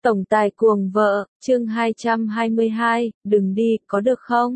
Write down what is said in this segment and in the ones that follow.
Tổng tài cuồng vợ, chương 222, đừng đi, có được không?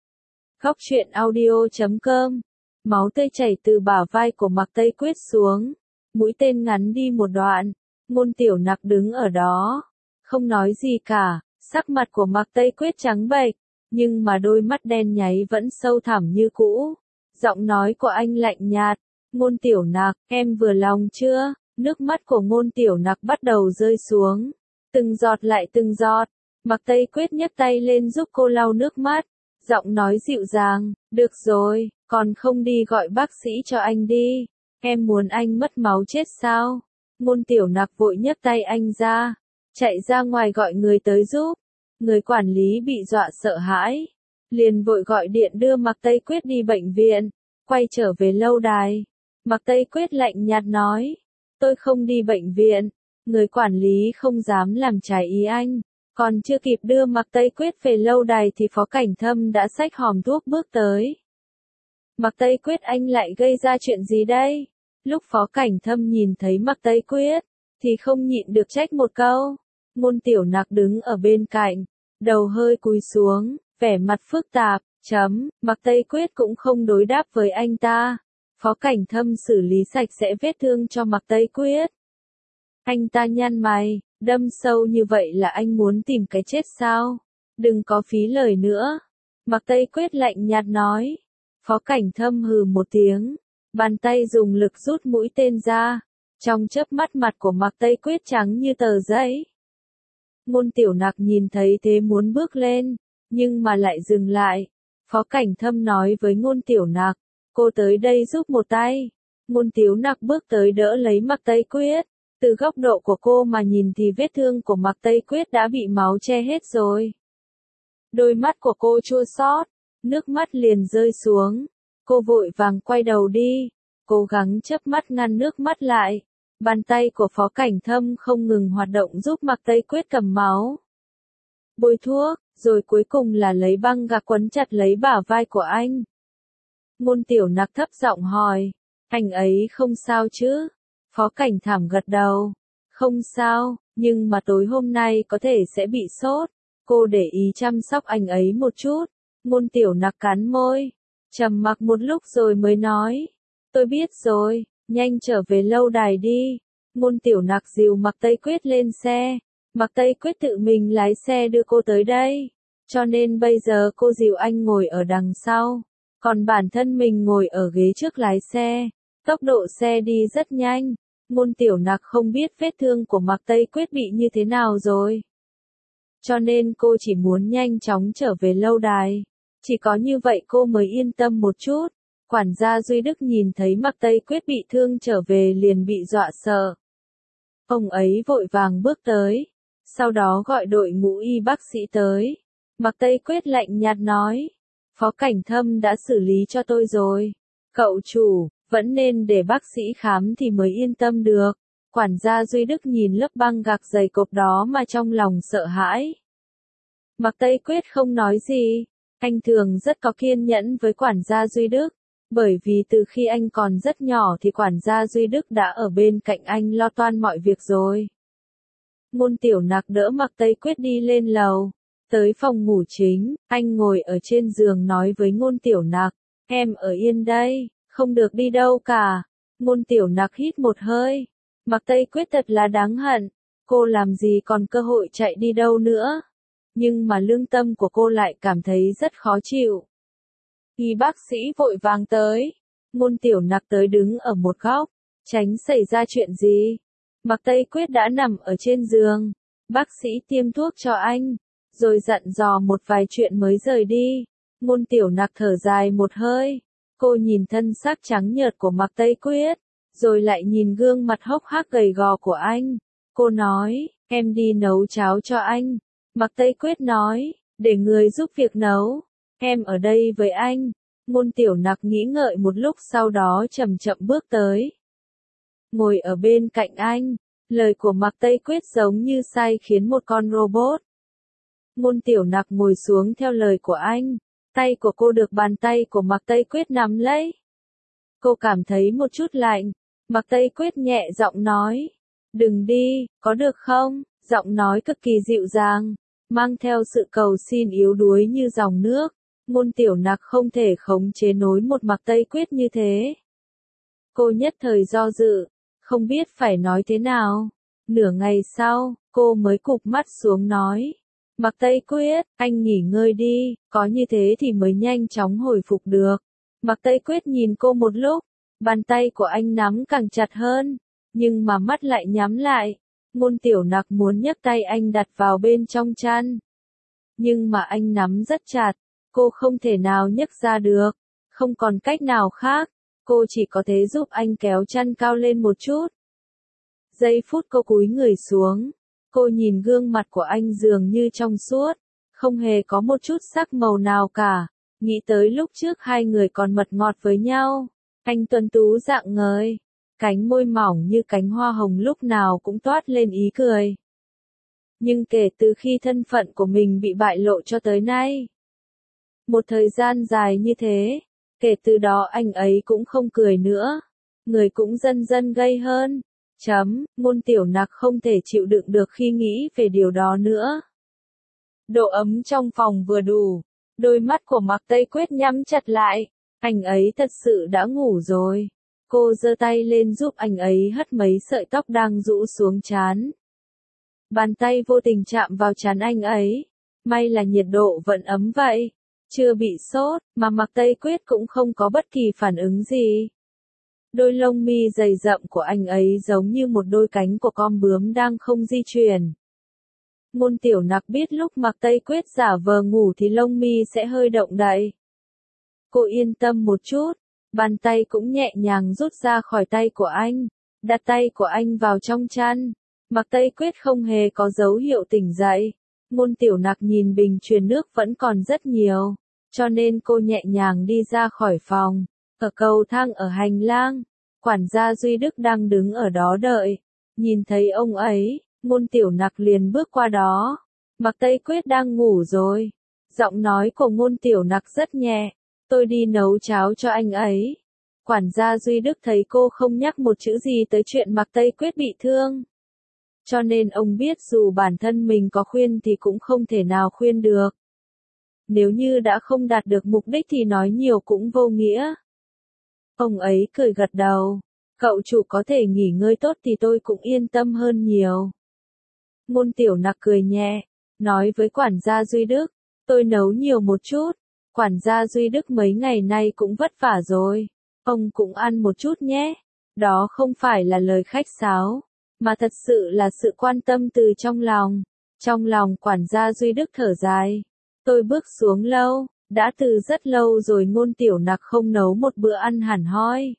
Góc truyện audio.com. Máu tươi chảy từ bả vai của Mạc Tây Quyết xuống, mũi tên ngắn đi một đoạn, Ngôn Tiểu Nặc đứng ở đó, không nói gì cả, sắc mặt của Mạc Tây Quyết trắng bệch, nhưng mà đôi mắt đen nháy vẫn sâu thẳm như cũ. Giọng nói của anh lạnh nhạt, Ngôn Tiểu Nặc, em vừa lòng chưa? Nước mắt của Ngôn Tiểu Nặc bắt đầu rơi xuống. Từng giọt lại từng giọt, Mạc Tây Quyết nhấc tay lên giúp cô lau nước mắt, giọng nói dịu dàng, được rồi, còn không đi gọi bác sĩ cho anh đi, em muốn anh mất máu chết sao? Ngôn Tiểu Nặc vội nhấc tay anh ra, chạy ra ngoài gọi người tới giúp, người quản lý bị dọa sợ hãi, liền vội gọi điện đưa Mạc Tây Quyết đi bệnh viện, quay trở về lâu đài. Mạc Tây Quyết lạnh nhạt nói, tôi không đi bệnh viện. Người quản lý không dám làm trái ý anh, còn chưa kịp đưa Mạc Tây Quyết về lâu đài thì Phó Cảnh Thâm đã xách hòm thuốc bước tới. Mạc Tây Quyết, anh lại gây ra chuyện gì đây? Lúc Phó Cảnh Thâm nhìn thấy Mạc Tây Quyết, thì không nhịn được trách một câu. Ngôn Tiểu Nặc đứng ở bên cạnh, đầu hơi cúi xuống, vẻ mặt phức tạp, Mạc Tây Quyết cũng không đối đáp với anh ta. Phó Cảnh Thâm xử lý sạch sẽ vết thương cho Mạc Tây Quyết. Anh ta nhăn mày, đâm sâu như vậy là anh muốn tìm cái chết sao? Đừng có phí lời nữa. Mạc Tây Quyết lạnh nhạt nói. Phó Cảnh Thâm hừ một tiếng, bàn tay dùng lực rút mũi tên ra. Trong chớp mắt mặt của Mạc Tây Quyết trắng như tờ giấy. Ngôn Tiểu Nặc nhìn thấy thế muốn bước lên, nhưng mà lại dừng lại. Phó Cảnh Thâm nói với Ngôn Tiểu Nặc, cô tới đây giúp một tay. Ngôn Tiểu Nặc bước tới đỡ lấy Mạc Tây Quyết. Từ góc độ của cô mà nhìn thì vết thương của Mạc Tây Quyết đã bị máu che hết rồi. Đôi mắt của cô chua xót, nước mắt liền rơi xuống. Cô vội vàng quay đầu đi, cố gắng chớp mắt ngăn nước mắt lại. Bàn tay của Phó Cảnh Thâm không ngừng hoạt động giúp Mạc Tây Quyết cầm máu, bôi thuốc, rồi cuối cùng là lấy băng gạc quấn chặt lấy bả vai của anh. Ngôn Tiểu Nặc thấp giọng hỏi, anh ấy không sao chứ? Phó Cảnh Thâm gật đầu, không sao, nhưng mà tối hôm nay có thể sẽ bị sốt, cô để ý chăm sóc anh ấy một chút. Ngôn Tiểu Nặc cắn môi, trầm mặc một lúc rồi mới nói, tôi biết rồi, nhanh trở về lâu đài đi. Ngôn Tiểu Nặc dìu Mạc Tây Quyết lên xe, Mạc Tây Quyết tự mình lái xe đưa cô tới đây, cho nên bây giờ cô dìu anh ngồi ở đằng sau, còn bản thân mình ngồi ở ghế trước lái xe. Tốc độ xe đi rất nhanh. Ngôn Tiểu Nặc không biết vết thương của Mạc Tây Quyết bị như thế nào rồi, cho nên cô chỉ muốn nhanh chóng trở về lâu đài. Chỉ có như vậy cô mới yên tâm một chút. Quản gia Duy Đức nhìn thấy Mạc Tây Quyết bị thương trở về liền bị dọa sợ. Ông ấy vội vàng bước tới, sau đó gọi đội ngũ y bác sĩ tới. Mạc Tây Quyết lạnh nhạt nói, Phó Cảnh Thâm đã xử lý cho tôi rồi. Cậu chủ, vẫn nên để bác sĩ khám thì mới yên tâm được. Quản gia Duy Đức nhìn lớp băng gạc dày cộp đó mà trong lòng sợ hãi. Mạc Tây Quyết không nói gì. Anh thường rất có kiên nhẫn với quản gia Duy Đức, bởi vì từ khi anh còn rất nhỏ thì quản gia Duy Đức đã ở bên cạnh anh lo toan mọi việc rồi. Ngôn Tiểu Nặc đỡ Mạc Tây Quyết đi lên lầu, tới phòng ngủ chính, anh ngồi ở trên giường nói với Ngôn Tiểu Nặc, em ở yên đây, không được đi đâu cả. Ngôn Tiểu Nặc hít một hơi, Mạc Tây Quyết thật là đáng hận, cô làm gì còn cơ hội chạy đi đâu nữa. Nhưng mà lương tâm của cô lại cảm thấy rất khó chịu. Y bác sĩ vội vàng tới, Ngôn Tiểu Nặc tới đứng ở một góc, tránh xảy ra chuyện gì. Mạc Tây Quyết đã nằm ở trên giường, bác sĩ tiêm thuốc cho anh, rồi dặn dò một vài chuyện mới rời đi. Ngôn Tiểu Nặc thở dài một hơi, cô nhìn thân xác trắng nhợt của Mạc Tây Quyết, rồi lại nhìn gương mặt hốc hác gầy gò của anh. Cô nói, em đi nấu cháo cho anh. Mạc Tây Quyết nói, để người giúp việc nấu, em ở đây với anh. Ngôn Tiểu Nặc nghĩ ngợi một lúc sau đó chậm chậm bước tới, ngồi ở bên cạnh anh. Lời của Mạc Tây Quyết giống như sai khiến một con robot. Ngôn Tiểu Nặc ngồi xuống theo lời của anh, tay của cô được bàn tay của Mạc Tây Quyết nắm lấy. Cô cảm thấy một chút lạnh, Mạc Tây Quyết nhẹ giọng nói, đừng đi, có được không? Giọng nói cực kỳ dịu dàng, mang theo sự cầu xin yếu đuối như dòng nước. Ngôn Tiểu Nặc không thể khống chế nổi một Mạc Tây Quyết như thế. Cô nhất thời do dự, không biết phải nói thế nào. Nửa ngày sau, cô mới cụp mắt xuống nói. Mạc Tây Quyết, anh nghỉ ngơi đi, có như thế thì mới nhanh chóng hồi phục được. Mạc Tây Quyết nhìn cô một lúc, bàn tay của anh nắm càng chặt hơn, nhưng mà mắt lại nhắm lại. Ngôn Tiểu Nặc muốn nhấc tay anh đặt vào bên trong chăn. Nhưng mà anh nắm rất chặt, cô không thể nào nhấc ra được, không còn cách nào khác, cô chỉ có thể giúp anh kéo chăn cao lên một chút. Giây phút cô cúi người xuống, cô nhìn gương mặt của anh dường như trong suốt, không hề có một chút sắc màu nào cả, nghĩ tới lúc trước hai người còn mật ngọt với nhau, anh tuấn tú rạng ngời, cánh môi mỏng như cánh hoa hồng lúc nào cũng toát lên ý cười. Nhưng kể từ khi thân phận của mình bị bại lộ cho tới nay, một thời gian dài như thế, kể từ đó anh ấy cũng không cười nữa, người cũng dần dần gay hơn. Ngôn Tiểu Nặc không thể chịu đựng được khi nghĩ về điều đó nữa. Độ ấm trong phòng vừa đủ, đôi mắt của Mạc Tây Quyết nhắm chặt lại, anh ấy thật sự đã ngủ rồi. Cô giơ tay lên giúp anh ấy hất mấy sợi tóc đang rũ xuống trán. Bàn tay vô tình chạm vào trán anh ấy, may là nhiệt độ vẫn ấm vậy, chưa bị sốt, mà Mạc Tây Quyết cũng không có bất kỳ phản ứng gì. Đôi lông mi dày rậm của anh ấy giống như một đôi cánh của con bướm đang không di chuyển. Ngôn Tiểu Nặc biết lúc Mạc Tây Quyết giả vờ ngủ thì lông mi sẽ hơi động đậy. Cô yên tâm một chút, bàn tay cũng nhẹ nhàng rút ra khỏi tay của anh, đặt tay của anh vào trong chăn. Mạc Tây Quyết không hề có dấu hiệu tỉnh dậy. Ngôn Tiểu Nặc nhìn bình truyền nước vẫn còn rất nhiều, cho nên cô nhẹ nhàng đi ra khỏi phòng. Ở cầu thang ở hành lang, quản gia Duy Đức đang đứng ở đó đợi. Nhìn thấy ông ấy, Ngôn Tiểu Nặc liền bước qua đó. Mạc Tây Quyết đang ngủ rồi. Giọng nói của Ngôn Tiểu Nặc rất nhẹ. Tôi đi nấu cháo cho anh ấy. Quản gia Duy Đức thấy cô không nhắc một chữ gì tới chuyện Mạc Tây Quyết bị thương. Cho nên ông biết dù bản thân mình có khuyên thì cũng không thể nào khuyên được. Nếu như đã không đạt được mục đích thì nói nhiều cũng vô nghĩa. Ông ấy cười gật đầu. Cậu chủ có thể nghỉ ngơi tốt thì tôi cũng yên tâm hơn nhiều. Ngôn Tiểu Nặc cười nhẹ, nói với quản gia Duy Đức, tôi nấu nhiều một chút. Quản gia Duy Đức mấy ngày nay cũng vất vả rồi. Ông cũng ăn một chút nhé. Đó không phải là lời khách sáo, mà thật sự là sự quan tâm từ trong lòng. Trong lòng quản gia Duy Đức thở dài. Tôi bước xuống lâu, đã từ rất lâu rồi Ngôn Tiểu Nặc không nấu một bữa ăn hẳn hoi.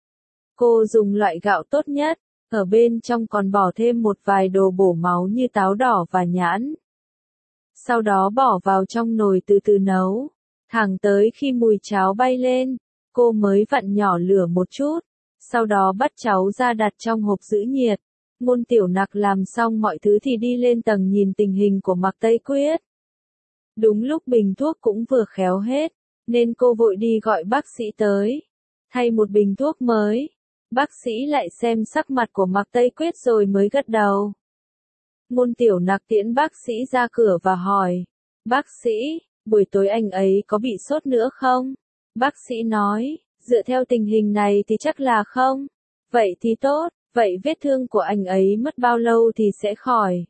Cô dùng loại gạo tốt nhất, ở bên trong còn bỏ thêm một vài đồ bổ máu như táo đỏ và nhãn. Sau đó bỏ vào trong nồi từ từ nấu, thẳng tới khi mùi cháo bay lên, cô mới vặn nhỏ lửa một chút, sau đó bắt cháu ra đặt trong hộp giữ nhiệt. Ngôn Tiểu Nặc làm xong mọi thứ thì đi lên tầng nhìn tình hình của Mạc Tây Quyết. Đúng lúc bình thuốc cũng vừa khéo hết, nên cô vội đi gọi bác sĩ tới, thay một bình thuốc mới. Bác sĩ lại xem sắc mặt của Mạc Tây Quyết rồi mới gật đầu. Ngôn Tiểu Nặc tiễn bác sĩ ra cửa và hỏi, bác sĩ, buổi tối anh ấy có bị sốt nữa không? Bác sĩ nói, dựa theo tình hình này thì chắc là không. Vậy thì tốt, vậy vết thương của anh ấy mất bao lâu thì sẽ khỏi?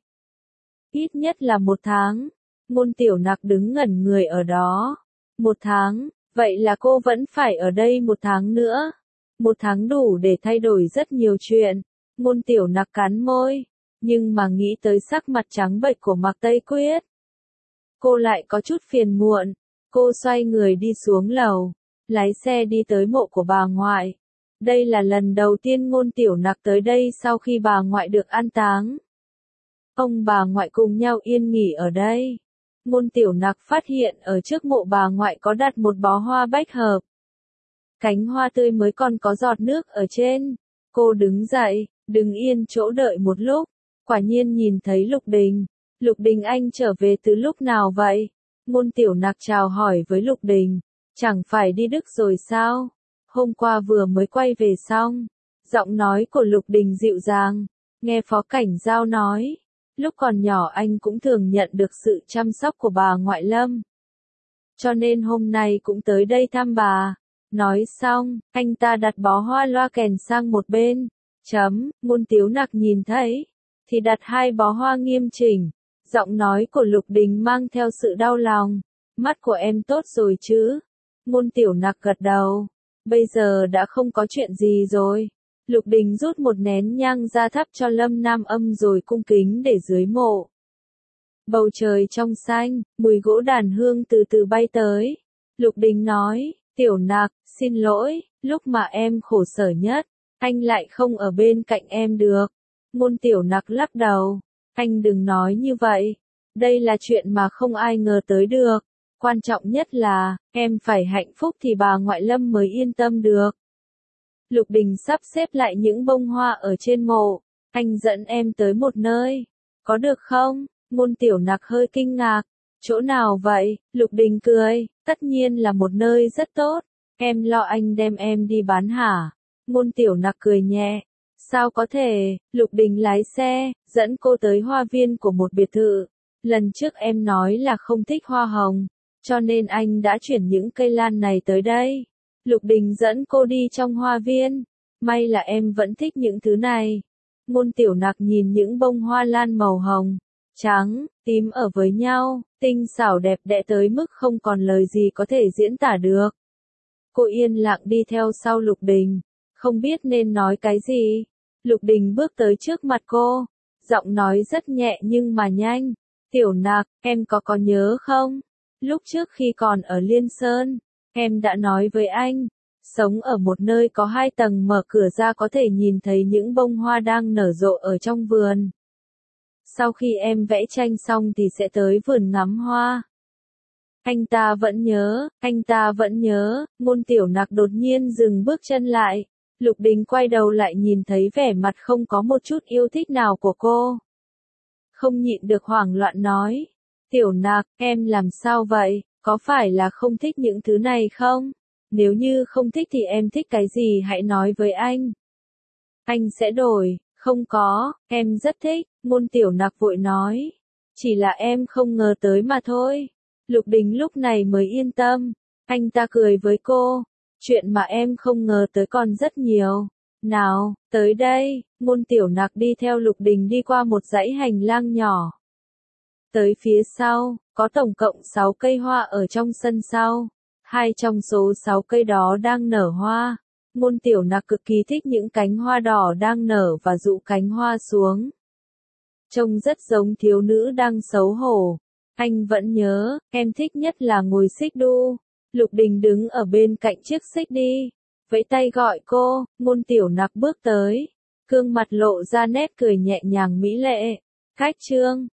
Ít nhất là 1 tháng. Ngôn Tiểu Nặc đứng ngẩn người ở đó. 1 tháng, vậy là cô vẫn phải ở đây 1 tháng nữa. 1 tháng đủ để thay đổi rất nhiều chuyện. Ngôn Tiểu Nặc cắn môi, nhưng mà nghĩ tới sắc mặt trắng bệch của Mạc Tây Quyết, cô lại có chút phiền muộn. Cô xoay người đi xuống lầu, lái xe đi tới mộ của bà ngoại. Đây là lần đầu tiên Ngôn Tiểu Nặc tới đây sau khi bà ngoại được an táng. Ông bà ngoại cùng nhau yên nghỉ ở đây. Ngôn Tiểu Nặc phát hiện ở trước mộ bà ngoại có đặt một bó hoa bách hợp. Cánh hoa tươi mới còn có giọt nước ở trên. Cô đứng dậy, đứng yên chỗ đợi một lúc. Quả nhiên nhìn thấy Lục Đình. Lục Đình anh trở về từ lúc nào vậy? Ngôn Tiểu Nặc chào hỏi với Lục Đình. Chẳng phải đi Đức rồi sao? Hôm qua vừa mới quay về xong. Giọng nói của Lục Đình dịu dàng. Nghe Phó Cảnh Giao nói. Lúc còn nhỏ anh cũng thường nhận được sự chăm sóc của bà ngoại Lâm. Cho nên hôm nay cũng tới đây thăm bà. Nói xong, anh ta đặt bó hoa loa kèn sang một bên. Ngôn Tiếu Nặc nhìn thấy, thì đặt hai bó hoa nghiêm chỉnh. Giọng nói của Lục Đình mang theo sự đau lòng. Mắt của em tốt rồi chứ? Ngôn Tiểu Nặc gật đầu. Bây giờ đã không có chuyện gì rồi. Lục Đình rút một nén nhang ra thắp cho Lâm Nam Âm rồi cung kính để dưới mộ. Bầu trời trong xanh, mùi gỗ đàn hương từ từ bay tới. Lục Đình nói, Tiểu Nặc, xin lỗi, lúc mà em khổ sở nhất, anh lại không ở bên cạnh em được. Ngôn Tiểu Nặc lắc đầu, anh đừng nói như vậy. Đây là chuyện mà không ai ngờ tới được. Quan trọng nhất là, em phải hạnh phúc thì bà ngoại Lâm mới yên tâm được. Lục Đình sắp xếp lại những bông hoa ở trên mộ. Anh dẫn em tới một nơi. Có được không? Ngôn Tiểu Nặc hơi kinh ngạc. Chỗ nào vậy? Lục Đình cười. Tất nhiên là một nơi rất tốt. Em lo anh đem em đi bán hả? Ngôn Tiểu Nặc cười nhẹ. Sao có thể? Lục Đình lái xe, dẫn cô tới hoa viên của một biệt thự. Lần trước em nói là không thích hoa hồng, cho nên anh đã chuyển những cây lan này tới đây. Lục Đình dẫn cô đi trong hoa viên. May là em vẫn thích những thứ này. Ngôn Tiểu Nặc nhìn những bông hoa lan màu hồng, trắng, tím ở với nhau, tinh xảo đẹp đẽ tới mức không còn lời gì có thể diễn tả được. Cô yên lặng đi theo sau Lục Đình, không biết nên nói cái gì. Lục Đình bước tới trước mặt cô, giọng nói rất nhẹ nhưng mà nhanh. Tiểu Nặc, em có nhớ không? Lúc trước khi còn ở Liên Sơn, em đã nói với anh, sống ở một nơi có 2 tầng mở cửa ra có thể nhìn thấy những bông hoa đang nở rộ ở trong vườn. Sau khi em vẽ tranh xong thì sẽ tới vườn ngắm hoa. Anh ta vẫn nhớ, Ngôn Tiểu Nặc đột nhiên dừng bước chân lại. Lục Đình quay đầu lại nhìn thấy vẻ mặt không có một chút yêu thích nào của cô. Không nhịn được hoảng loạn nói. Tiểu Nặc, em làm sao vậy? Có phải là không thích những thứ này không? Nếu như không thích thì em thích cái gì hãy nói với anh. Anh sẽ đổi. Không có, em rất thích, Ngôn Tiểu Nặc vội nói. Chỉ là em không ngờ tới mà thôi. Lục Đình lúc này mới yên tâm. Anh ta cười với cô. Chuyện mà em không ngờ tới còn rất nhiều. Nào, tới đây. Ngôn Tiểu Nặc đi theo Lục Đình đi qua một dãy hành lang nhỏ. Tới phía sau, có tổng cộng 6 cây hoa ở trong sân sau. 2 trong số 6 cây đó đang nở hoa. Ngôn Tiểu Nặc cực kỳ thích những cánh hoa đỏ đang nở và dụ cánh hoa xuống. Trông rất giống thiếu nữ đang xấu hổ. Anh vẫn nhớ, em thích nhất là ngồi xích đu. Lục Đình đứng ở bên cạnh chiếc xích đi. Vẫy tay gọi cô, Ngôn Tiểu Nặc bước tới. Gương mặt lộ ra nét cười nhẹ nhàng mỹ lệ. Khách trương,